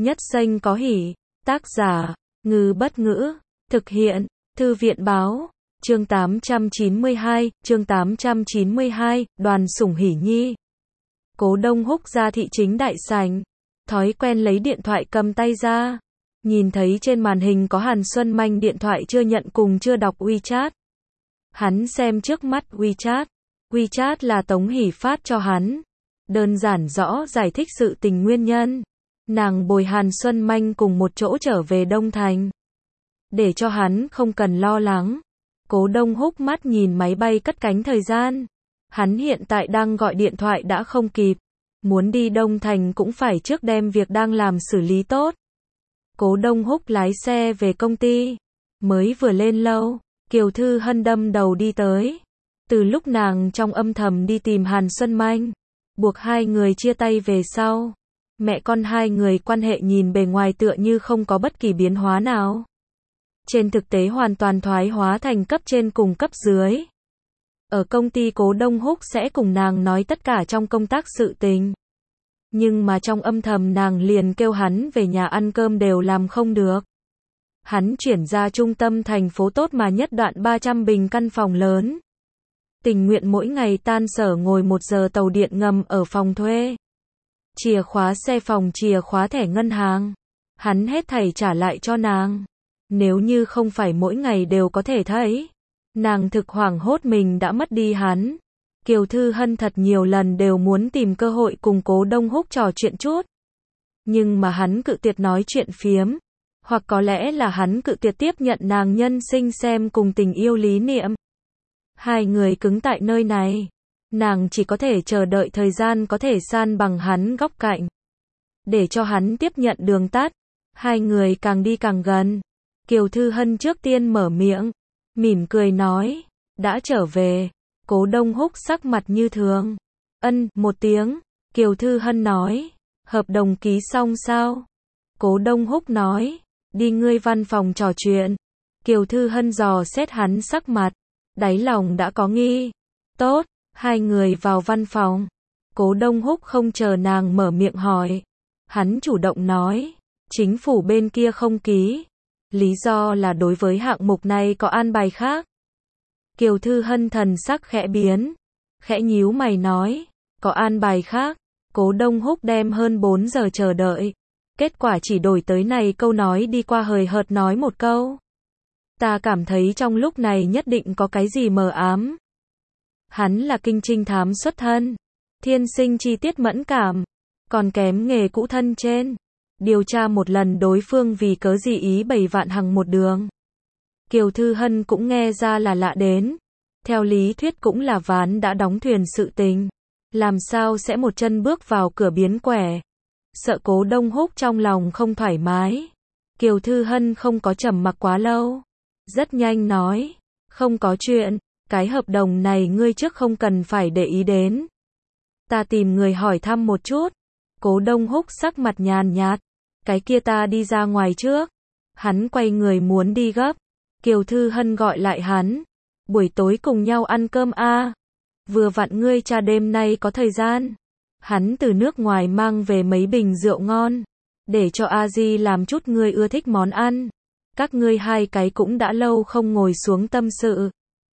Nhất Xanh có hỉ. Tác giả, Ngư Bất Ngữ. Thực hiện, Thư viện Báo. Chương 892, Đoàn Sủng Hỉ Nhi. Cố Đông Húc ra thị chính đại sảnh, thói quen lấy điện thoại cầm tay ra. Nhìn thấy trên màn hình có Hàn Xuân Manh điện thoại chưa nhận cùng chưa đọc WeChat. Hắn xem trước mắt WeChat. WeChat là Tống Hỷ phát cho hắn. Đơn giản rõ giải thích sự tình nguyên nhân. Nàng bồi Hàn Xuân Manh cùng một chỗ trở về Đông Thành. Để cho hắn không cần lo lắng. Cố Đông Húc mắt nhìn máy bay cất cánh thời gian. Hắn hiện tại đang gọi điện thoại đã không kịp. Muốn đi Đông Thành cũng phải trước đem việc đang làm xử lý tốt. Cố Đông Húc lái xe về công ty. Mới vừa lên lâu, Kiều Thư Hân đâm đầu đi tới. Từ lúc nàng trong âm thầm đi tìm Hàn Xuân Manh, buộc hai người chia tay về sau, mẹ con hai người quan hệ nhìn bề ngoài tựa như không có bất kỳ biến hóa nào. Trên thực tế hoàn toàn thoái hóa thành cấp trên cùng cấp dưới. Ở công ty Cố Đông Húc sẽ cùng nàng nói tất cả trong công tác sự tình. Nhưng mà trong âm thầm nàng liền kêu hắn về nhà ăn cơm đều làm không được. Hắn chuyển ra trung tâm thành phố tốt mà nhất đoạn 300 bình căn phòng lớn. Tình nguyện mỗi ngày tan sở ngồi 1 giờ tàu điện ngầm ở phòng thuê. Chìa khóa xe phòng, chìa khóa thẻ ngân hàng. Hắn hết thảy trả lại cho nàng. Nếu như không phải mỗi ngày đều có thể thấy. Nàng thực hoảng hốt mình đã mất đi hắn. Kiều Thư Hân thật nhiều lần đều muốn tìm cơ hội cùng Cố Đông Húc trò chuyện chút. Nhưng mà hắn cự tuyệt nói chuyện phiếm. Hoặc có lẽ là hắn cự tuyệt tiếp nhận nàng nhân sinh xem cùng tình yêu lý niệm. Hai người cứng tại nơi này. Nàng chỉ có thể chờ đợi thời gian có thể san bằng hắn góc cạnh. Để cho hắn tiếp nhận đường tắt. Hai người càng đi càng gần. Kiều Thư Hân trước tiên mở miệng. Mỉm cười nói. Đã trở về. Cố Đông Húc sắc mặt như thường. Ân, một tiếng. Kiều Thư Hân nói. Hợp đồng ký xong sao? Cố Đông Húc nói. Đi ngươi văn phòng trò chuyện. Kiều Thư Hân dò xét hắn sắc mặt. Đáy lòng đã có nghi. Tốt, hai người vào văn phòng. Cố Đông Húc không chờ nàng mở miệng hỏi. Hắn chủ động nói. Chính phủ bên kia không ký. Lý do là đối với hạng mục này có an bài khác. Kiều Thư Hân thần sắc khẽ biến. Khẽ nhíu mày nói. Có an bài khác. Cố Đông Húc đem hơn 4 giờ chờ đợi. Kết quả chỉ đổi tới này câu nói đi qua hời hợt nói một câu. Ta cảm thấy trong lúc này nhất định có cái gì mờ ám. Hắn là kinh trinh thám xuất thân. Thiên sinh chi tiết mẫn cảm. Còn kém nghề cũ thân trên. Điều tra một lần đối phương vì cớ gì ý 7 vạn hằng một đường. Kiều Thư Hân cũng nghe ra là lạ đến. Theo lý thuyết cũng là ván đã đóng thuyền sự tình. Làm sao sẽ một chân bước vào cửa biến quẻ. Sợ Cố Đông Húc trong lòng không thoải mái. Kiều Thư Hân không có trầm mặc quá lâu. Rất nhanh nói. Không có chuyện. Cái hợp đồng này ngươi trước không cần phải để ý đến. Ta tìm người hỏi thăm một chút. Cố Đông Húc sắc mặt nhàn nhạt. Cái kia ta đi ra ngoài trước. Hắn quay người muốn đi gấp. Kiều Thư Hân gọi lại hắn. Buổi tối cùng nhau ăn cơm a. Vừa vặn ngươi cha đêm nay có thời gian. Hắn từ nước ngoài mang về mấy bình rượu ngon. Để cho A Di làm chút ngươi ưa thích món ăn. Các ngươi hai cái cũng đã lâu không ngồi xuống tâm sự.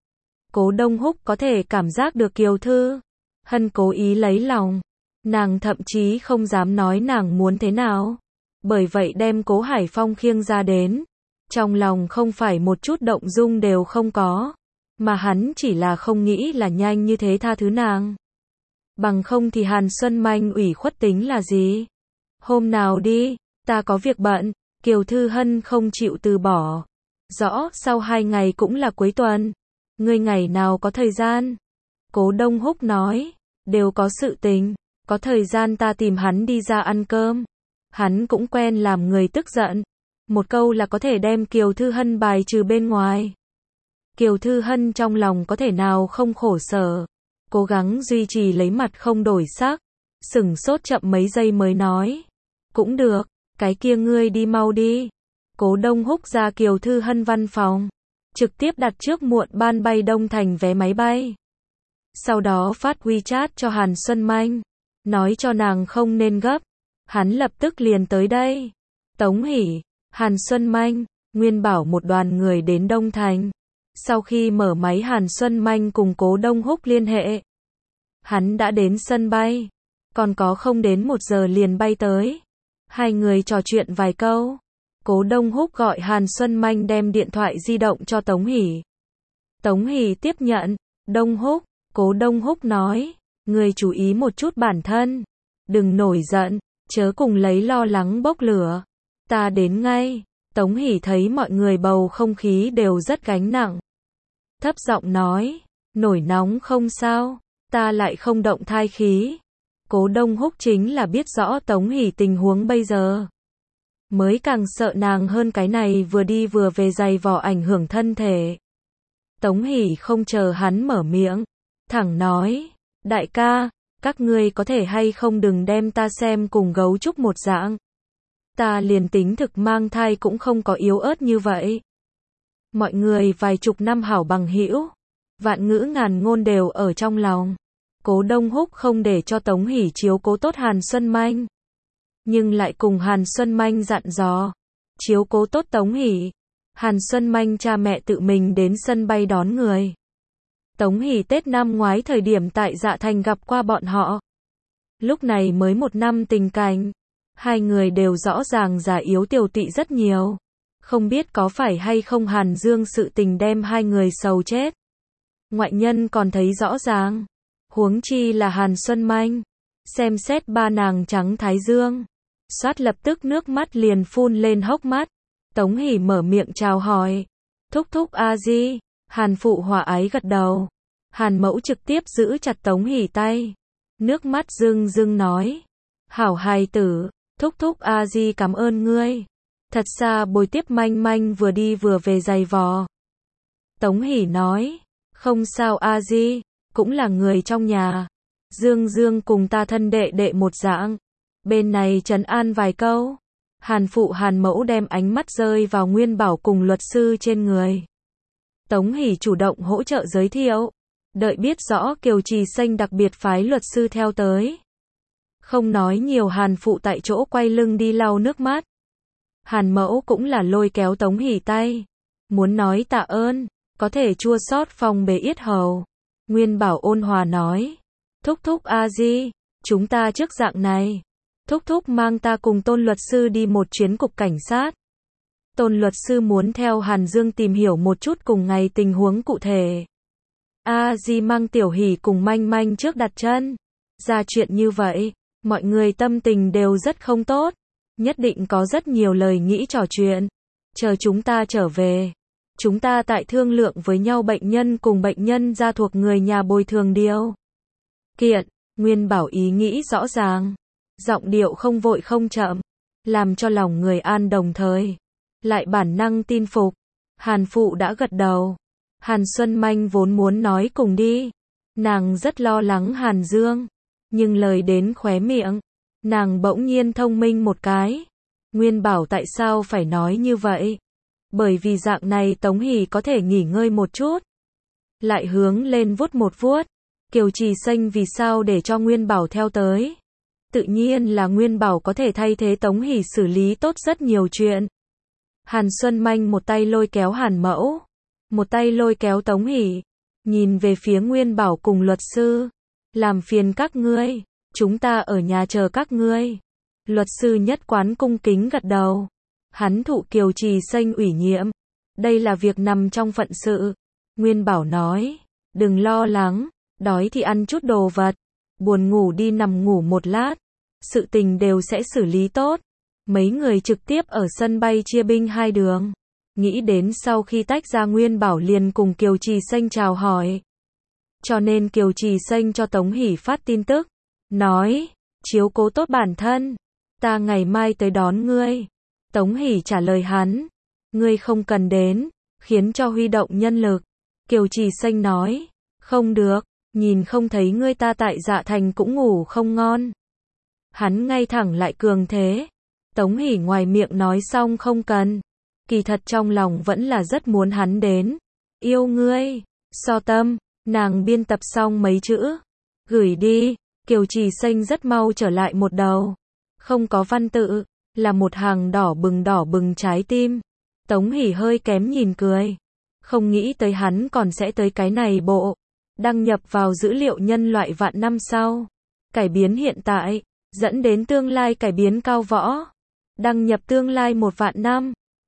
Cố Đông Húc có thể cảm giác được Kiều Thư Hân cố ý lấy lòng. Nàng thậm chí không dám nói nàng muốn thế nào. Bởi vậy đem Cố Hải Phong khiêng ra đến. Trong lòng không phải một chút động dung đều không có. Mà hắn chỉ là không nghĩ là nhanh như thế tha thứ nàng. Bằng không thì Hàn Xuân Manh ủy khuất tính là gì? Hôm nào đi, ta có việc bận. Kiều Thư Hân không chịu từ bỏ. Rõ, sau 2 ngày cũng là cuối tuần. Ngươi ngày nào có thời gian? Cố Đông Húc nói. Đều có sự tình. Có thời gian ta tìm hắn đi ra ăn cơm. Hắn cũng quen làm người tức giận. Một câu là có thể đem Kiều Thư Hân bài trừ bên ngoài. Kiều Thư Hân trong lòng có thể nào không khổ sở. Cố gắng duy trì lấy mặt không đổi sắc. Sửng sốt chậm mấy giây mới nói. Cũng được, cái kia ngươi đi mau đi. Cố Đông Húc ra Kiều Thư Hân văn phòng. Trực tiếp đặt trước muộn ban bay Đông Thành vé máy bay. Sau đó phát WeChat cho Hàn Xuân Manh. Nói cho nàng không nên gấp. Hắn lập tức liền tới đây. Tống Hỷ, Hàn Xuân Manh, Nguyên Bảo một đoàn người đến Đông Thành. Sau khi mở máy Hàn Xuân Manh cùng Cố Đông Húc liên hệ. Hắn đã đến sân bay. Còn có không đến 1 giờ liền bay tới. Hai người trò chuyện vài câu. Cố Đông Húc gọi Hàn Xuân Manh đem điện thoại di động cho Tống Hỷ. Tống Hỷ tiếp nhận. Đông Húc, Cố Đông Húc nói. Người chú ý một chút bản thân. Đừng nổi giận, chớ cùng lấy lo lắng bốc lửa. Ta đến ngay. Tống Hỷ thấy mọi người bầu không khí đều rất gánh nặng. Thấp giọng nói. Nổi nóng không sao. Ta lại không động thai khí. Cố Đông Húc chính là biết rõ Tống Hỷ tình huống bây giờ. Mới càng sợ nàng hơn cái này vừa đi vừa về giày vò ảnh hưởng thân thể. Tống Hỷ không chờ hắn mở miệng. Thẳng nói. Đại ca, các ngươi có thể hay không đừng đem ta xem cùng gấu trúc một dạng. Ta liền tính thực mang thai cũng không có yếu ớt như vậy. Mọi người vài chục năm hảo bằng hữu. Vạn ngữ ngàn ngôn đều ở trong lòng. Cố Đông Húc không để cho Tống Hỷ chiếu cố tốt Hàn Xuân Manh. Nhưng lại cùng Hàn Xuân Manh dặn dò. Chiếu cố tốt Tống Hỷ. Hàn Xuân Manh cha mẹ tự mình đến sân bay đón người. Tống Hỷ Tết năm ngoái thời điểm tại Dạ Thành gặp qua bọn họ. Lúc này mới 1 năm tình cảnh. Hai người đều rõ ràng già yếu tiều tụy rất nhiều. Không biết có phải hay không Hàn Dương sự tình đem hai người sầu chết. Ngoại nhân còn thấy rõ ràng. Huống chi là Hàn Xuân Manh. Xem xét ba nàng trắng thái dương. Xoát lập tức nước mắt liền phun lên hốc mắt. Tống Hỷ mở miệng chào hỏi. Thúc thúc a di. Hàn phụ hòa ái gật đầu. Hàn mẫu trực tiếp giữ chặt Tống Hỷ tay. Nước mắt rưng rưng nói. Hảo hài tử, thúc thúc a di cảm ơn ngươi. Thật xa bồi tiếp Manh Manh vừa đi vừa về giày vò. Tống Hỷ nói. Không sao a di, cũng là người trong nhà. Dương Dương cùng ta thân đệ đệ một dạng. Bên này trấn an vài câu. Hàn phụ Hàn mẫu đem ánh mắt rơi vào Nguyên Bảo cùng luật sư trên người. Tống Hỷ chủ động hỗ trợ giới thiệu. Đợi biết rõ Kiều Trì Xanh đặc biệt phái luật sư theo tới. Không nói nhiều, Hàn phụ tại chỗ quay lưng đi lau nước mắt. Hàn mẫu cũng là lôi kéo Tống Hỷ tay. Muốn nói tạ ơn, có thể chua xót phòng bề yết hầu. Nguyên Bảo ôn hòa nói. Thúc thúc a di, chúng ta trước dạng này. Thúc thúc mang ta cùng Tôn luật sư đi một chuyến cục cảnh sát. Tôn luật sư muốn theo Hàn Dương tìm hiểu một chút cùng ngày tình huống cụ thể. A di mang Tiểu Hỷ cùng Manh Manh trước đặt chân. Ra chuyện như vậy, mọi người tâm tình đều rất không tốt. Nhất định có rất nhiều lời nghĩ trò chuyện. Chờ chúng ta trở về. Chúng ta tại thương lượng với nhau bệnh nhân cùng bệnh nhân gia thuộc người nhà bồi thường điều kiện. Nguyên Bảo ý nghĩ rõ ràng. Giọng điệu không vội không chậm. Làm cho lòng người an đồng thời. Lại bản năng tin phục. Hàn phụ đã gật đầu. Hàn Xuân Manh vốn muốn nói cùng đi. Nàng rất lo lắng Hàn Dương. Nhưng lời đến khóe miệng. Nàng bỗng nhiên thông minh một cái. Nguyên Bảo tại sao phải nói như vậy? Bởi vì dạng này Tống Hỷ có thể nghỉ ngơi một chút. Lại hướng lên vuốt một vuốt. Kiều Trì Xanh vì sao để cho Nguyên Bảo theo tới? Tự nhiên là Nguyên Bảo có thể thay thế Tống Hỷ xử lý tốt rất nhiều chuyện. Hàn Xuân Manh một tay lôi kéo Hàn mẫu. Một tay lôi kéo Tống Hỷ. Nhìn về phía Nguyên Bảo cùng luật sư. Làm phiền các ngươi. Chúng ta ở nhà chờ các ngươi. Luật sư nhất quán cung kính gật đầu. Hắn thụ Kiều Trì Xanh ủy nhiệm. Đây là việc nằm trong phận sự. Nguyên Bảo nói. Đừng lo lắng. Đói thì ăn chút đồ vật. Buồn ngủ đi nằm ngủ một lát. Sự tình đều sẽ xử lý tốt. Mấy người trực tiếp ở sân bay chia binh hai đường. Nghĩ đến sau khi tách ra Nguyên Bảo liền cùng Kiều Trì Xanh chào hỏi. Cho nên Kiều Trì Xanh cho Tống Hỷ phát tin tức. Nói. Chiếu cố tốt bản thân. Ta ngày mai tới đón ngươi. Tống Hỷ trả lời hắn. Ngươi không cần đến. Khiến cho huy động nhân lực. Kiều Trì Xanh nói. Không được. Nhìn không thấy ngươi ta tại Dạ Thành cũng ngủ không ngon. Hắn ngay thẳng lại cường thế. Tống Hỷ ngoài miệng nói xong không cần. Kỳ thật trong lòng vẫn là rất muốn hắn đến. Yêu ngươi. So tâm. Nàng biên tập xong mấy chữ. Gửi đi. Kiều Trì Xanh rất mau trở lại một đầu. Không có văn tự. là một hàng đỏ bừng trái tim. Tống Hỷ hơi kém nhìn cười. Không nghĩ tới hắn còn sẽ tới cái này bộ. Đăng nhập vào dữ liệu nhân loại vạn năm sau. Cải biến hiện tại, dẫn đến tương lai cải biến cao võ. Đăng nhập tương lai 1 vạn năm.